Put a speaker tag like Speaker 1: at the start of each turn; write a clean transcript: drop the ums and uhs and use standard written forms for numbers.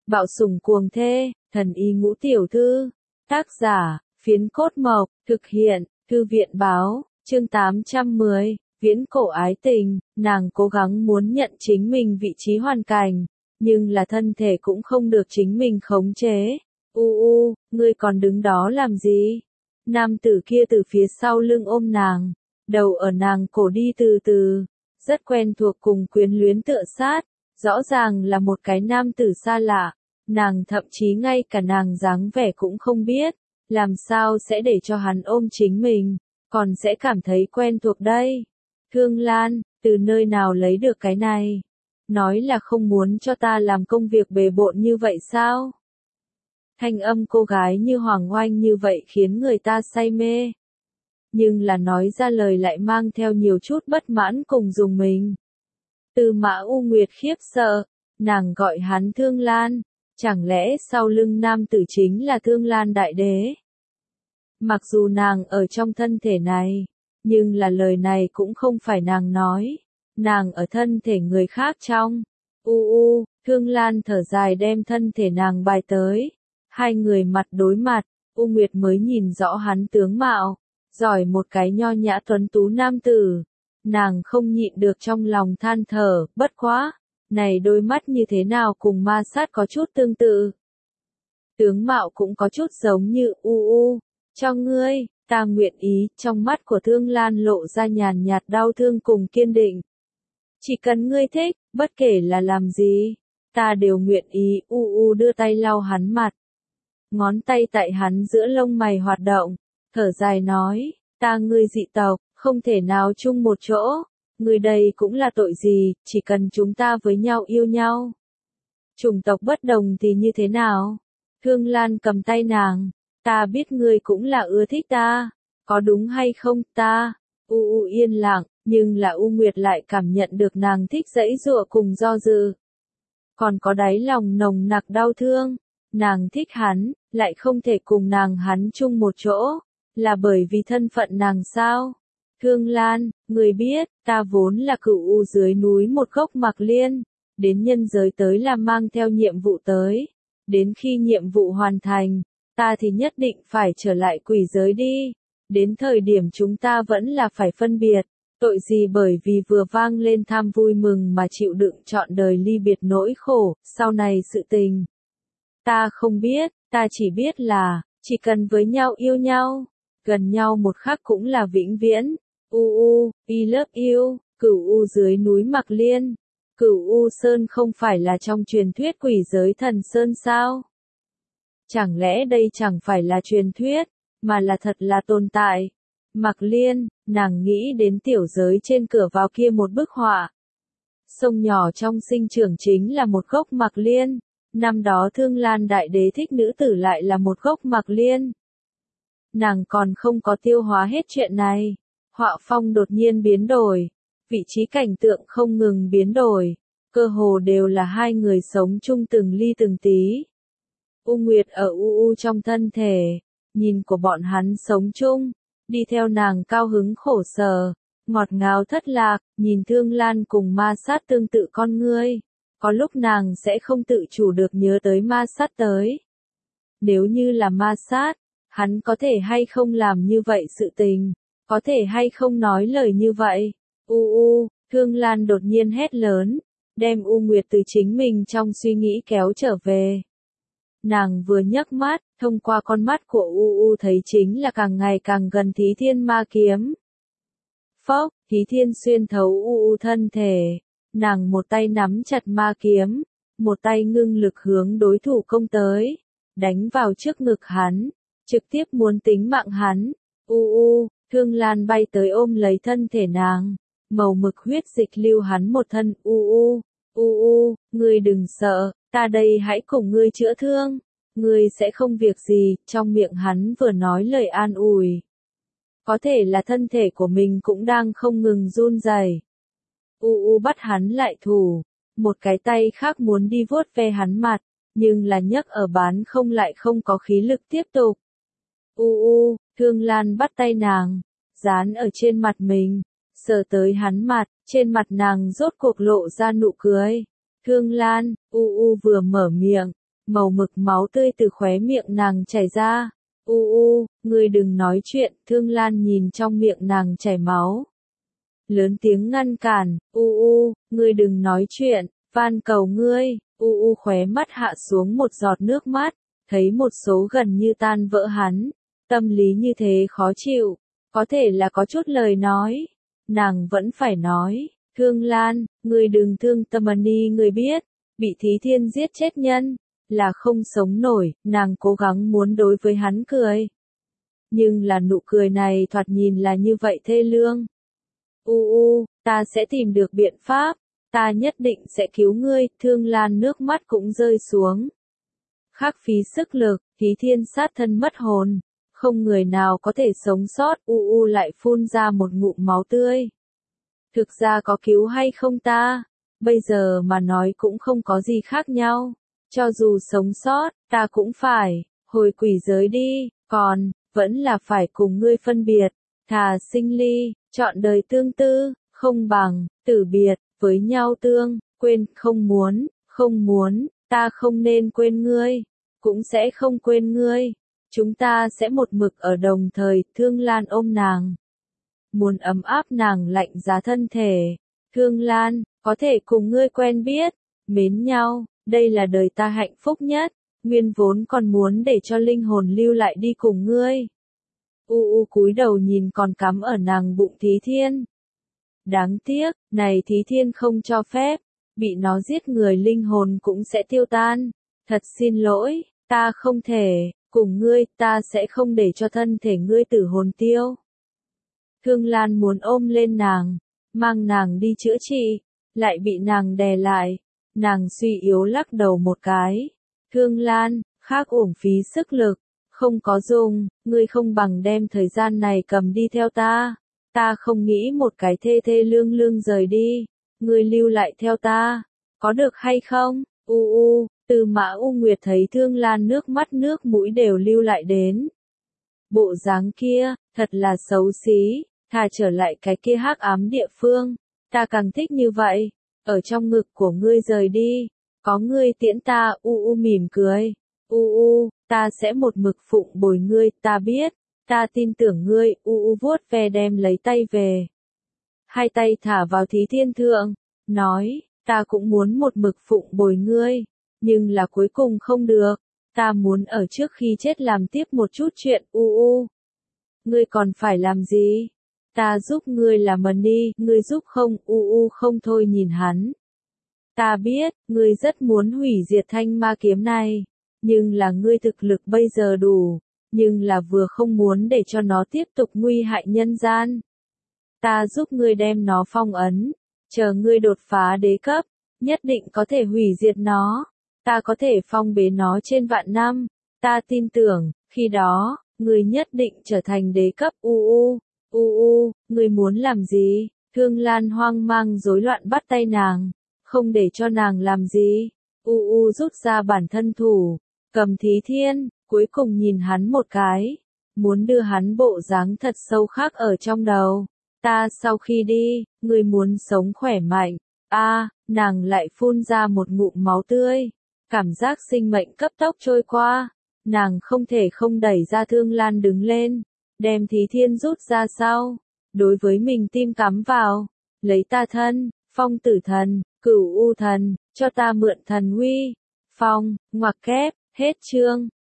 Speaker 1: Bạo sủng cuồng thê, thần y ngũ tiểu thư. Tác giả, Phiến Cốt Mộc, thực hiện, Thư viện báo, chương 810, viễn cổ ái tình, nàng cố gắng muốn nhận chính mình vị trí hoàn cảnh, nhưng là thân thể cũng không được chính mình khống chế. Ngươi còn đứng đó làm gì? Nam tử kia từ phía sau lưng ôm nàng, đầu ở nàng cổ đi từ từ, rất quen thuộc cùng quyến luyến tựa sát, rõ ràng là một cái nam tử xa lạ, nàng thậm chí ngay cả nàng dáng vẻ cũng không biết, làm sao sẽ để cho hắn ôm chính mình, còn sẽ cảm thấy quen thuộc đây. Thương Lan, từ nơi nào lấy được cái này? Nói là không muốn cho ta làm công việc bề bộn như vậy sao? Thanh âm cô gái như hoàng oanh như vậy khiến người ta say mê. Nhưng là nói ra lời lại mang theo nhiều chút bất mãn cùng dùng mình. Tư Mã U Nguyệt khiếp sợ, nàng gọi hắn Thương Lan, chẳng lẽ sau lưng nam tử chính là Thương Lan Đại Đế? Mặc dù nàng ở trong thân thể này, nhưng là lời này cũng không phải nàng nói, nàng ở thân thể người khác trong. Thương Lan thở dài đem thân thể nàng bài tới, hai người mặt đối mặt, U Nguyệt mới nhìn rõ hắn tướng mạo, giỏi một cái nho nhã tuấn tú nam tử, nàng không nhịn được trong lòng than thở, bất quá, này đôi mắt như thế nào cùng ma sát có chút tương tự. Tướng mạo cũng có chút giống như cho ngươi, ta nguyện ý, trong mắt của Thương Lan lộ ra nhàn nhạt đau thương cùng kiên định. Chỉ cần ngươi thích, bất kể là làm gì, ta đều nguyện ý. Đưa tay lau hắn mặt. Ngón tay tại hắn giữa lông mày hoạt động, thở dài nói, ta ngươi dị tộc, không thể nào chung một chỗ, ngươi đây cũng là tội gì, chỉ cần chúng ta với nhau yêu nhau. Chủng tộc bất đồng thì như thế nào? Thương Lan cầm tay nàng, ta biết ngươi cũng là ưa thích ta, có đúng hay không ta? Yên lặng, nhưng là U Nguyệt lại cảm nhận được nàng thích giãy giụa cùng do dự. Còn có đáy lòng nồng nặc đau thương, nàng thích hắn, lại không thể cùng nàng hắn chung một chỗ, là bởi vì thân phận nàng sao? Thương Lan, người biết, ta vốn là cửu u dưới núi một gốc mạc liên, đến nhân giới tới là mang theo nhiệm vụ tới, đến khi nhiệm vụ hoàn thành, ta thì nhất định phải trở lại quỷ giới đi, đến thời điểm chúng ta vẫn là phải phân biệt, tội gì bởi vì vừa vang lên tham vui mừng mà chịu đựng trọn đời ly biệt nỗi khổ, sau này sự tình. Ta không biết, ta chỉ biết là, chỉ cần với nhau yêu nhau, gần nhau một khắc cũng là vĩnh viễn. I love you, cửu u dưới núi Mạc Liên. Cửu u sơn không phải là trong truyền thuyết quỷ giới thần sơn sao? Chẳng lẽ đây chẳng phải là truyền thuyết, mà là thật là tồn tại? Mạc Liên, nàng nghĩ đến tiểu giới trên cửa vào kia một bức họa. Sông nhỏ trong sinh trưởng chính là một gốc Mạc Liên. Năm đó Thương Lan Đại Đế thích nữ tử lại là một gốc Mạc Liên. Nàng còn không có tiêu hóa hết chuyện này. Họa phong đột nhiên biến đổi. Vị trí cảnh tượng không ngừng biến đổi. Cơ hồ đều là hai người sống chung từng ly từng tí. U Nguyệt ở trong thân thể. Nhìn của bọn hắn sống chung. Đi theo nàng cao hứng khổ sở. Ngọt ngào thất lạc. Nhìn Thương Lan cùng ma sát tương tự con ngươi. Có lúc nàng sẽ không tự chủ được nhớ tới ma sát tới. Nếu như là ma sát, hắn có thể hay không làm như vậy sự tình, có thể hay không nói lời như vậy. Thương Lan đột nhiên hét lớn, đem U Nguyệt từ chính mình trong suy nghĩ kéo trở về. Nàng vừa nhấc mắt, thông qua con mắt của thấy chính là càng ngày càng gần Thí Thiên ma kiếm. Phốc, Thí Thiên xuyên thấu thân thể. Nàng một tay nắm chặt ma kiếm, một tay ngưng lực hướng đối thủ công tới, đánh vào trước ngực hắn, trực tiếp muốn tính mạng hắn. Thương Lan bay tới ôm lấy thân thể nàng, màu mực huyết dịch lưu hắn một thân. Ngươi đừng sợ, ta đây hãy cùng ngươi chữa thương, ngươi sẽ không việc gì, trong miệng hắn vừa nói lời an ủi. Có thể là thân thể của mình cũng đang không ngừng run rẩy. Bắt hắn lại thủ, một cái tay khác muốn đi vuốt ve hắn mặt, nhưng là nhấc ở bán không lại không có khí lực tiếp tục. Thương Lan bắt tay nàng, dán ở trên mặt mình, sờ tới hắn mặt, trên mặt nàng rốt cuộc lộ ra nụ cười. Thương Lan, vừa mở miệng, màu mực máu tươi từ khóe miệng nàng chảy ra. Ngươi đừng nói chuyện, Thương Lan nhìn trong miệng nàng chảy máu. Lớn tiếng ngăn cản, ngươi đừng nói chuyện, van cầu ngươi, khóe mắt hạ xuống một giọt nước mắt, thấy một số gần như tan vỡ hắn, tâm lý như thế khó chịu, có thể là có chút lời nói, nàng vẫn phải nói, Thương Lan, ngươi đừng thương Tamani, ngươi biết, bị Thí Thiên giết chết nhân, là không sống nổi, nàng cố gắng muốn đối với hắn cười. Nhưng là nụ cười này thoạt nhìn là như vậy thê lương. Ta sẽ tìm được biện pháp, ta nhất định sẽ cứu ngươi, Thương Lan nước mắt cũng rơi xuống. Khắc phí sức lực, Thí Thiên sát thân mất hồn, không người nào có thể sống sót, lại phun ra một ngụm máu tươi. Thực ra có cứu hay không ta, bây giờ mà nói cũng không có gì khác nhau, cho dù sống sót, ta cũng phải, hồi quỷ giới đi, còn, vẫn là phải cùng ngươi phân biệt, thà sinh ly, chọn đời tương tư, không bằng, tử biệt, với nhau tương, quên, không muốn, ta không nên quên ngươi, cũng sẽ không quên ngươi, chúng ta sẽ một mực ở đồng thời, Thương Lan ôm nàng. Muốn ấm áp nàng lạnh giá thân thể, Thương Lan, có thể cùng ngươi quen biết, mến nhau, đây là đời ta hạnh phúc nhất, nguyên vốn còn muốn để cho linh hồn lưu lại đi cùng ngươi. Cúi đầu nhìn còn cắm ở nàng bụng Thí Thiên. Đáng tiếc, này Thí Thiên không cho phép, bị nó giết người linh hồn cũng sẽ tiêu tan. Thật xin lỗi, ta không thể, cùng ngươi, ta sẽ không để cho thân thể ngươi tử hồn tiêu. Thương Lan muốn ôm lên nàng, mang nàng đi chữa trị, lại bị nàng đè lại. Nàng suy yếu lắc đầu một cái. Thương Lan, khác uổng phí sức lực, không có dùng, ngươi không bằng đem thời gian này cầm đi theo ta. Ta không nghĩ một cái thê thê lương lương rời đi, ngươi lưu lại theo ta, có được hay không? Từ Mã U Nguyệt thấy Thương Lan nước mắt nước mũi đều lưu lại đến. Bộ dáng kia, thật là xấu xí, thà trở lại cái kia hắc ám địa phương, ta càng thích như vậy, ở trong ngực của ngươi rời đi, có ngươi tiễn ta, mỉm cười, ta sẽ một mực phụng bồi ngươi, ta biết, ta tin tưởng ngươi, vuốt ve đem lấy tay về. Hai tay thả vào Thí Thiên thượng, nói, ta cũng muốn một mực phụng bồi ngươi, nhưng là cuối cùng không được, ta muốn ở trước khi chết làm tiếp một chút chuyện, Ngươi còn phải làm gì? Ta giúp ngươi làm đi, ngươi giúp không, không thôi nhìn hắn. Ta biết, ngươi rất muốn hủy diệt thanh ma kiếm này, nhưng là ngươi thực lực bây giờ đủ, nhưng là vừa không muốn để cho nó tiếp tục nguy hại nhân gian. Ta giúp ngươi đem nó phong ấn, chờ ngươi đột phá đế cấp, nhất định có thể hủy diệt nó, ta có thể phong bế nó trên vạn năm, ta tin tưởng, khi đó, ngươi nhất định trở thành đế cấp, ngươi muốn làm gì? Thương Lan hoang mang rối loạn bắt tay nàng, không để cho nàng làm gì. Rút ra bản thân thủ, cầm Thí Thiên, cuối cùng nhìn hắn một cái, muốn đưa hắn bộ dáng thật sâu khắc ở trong đầu. Ta sau khi đi, ngươi muốn sống khỏe mạnh. Nàng lại phun ra một ngụm máu tươi, cảm giác sinh mệnh cấp tốc trôi qua, nàng không thể không đẩy ra Thương Lan đứng lên, đem Thí Thiên rút ra sau, đối với mình tim cắm vào, lấy ta thân, Phong Tử Thần, Cửu U Thần, cho ta mượn thần uy. Phong, ngoặc kép, hết chương.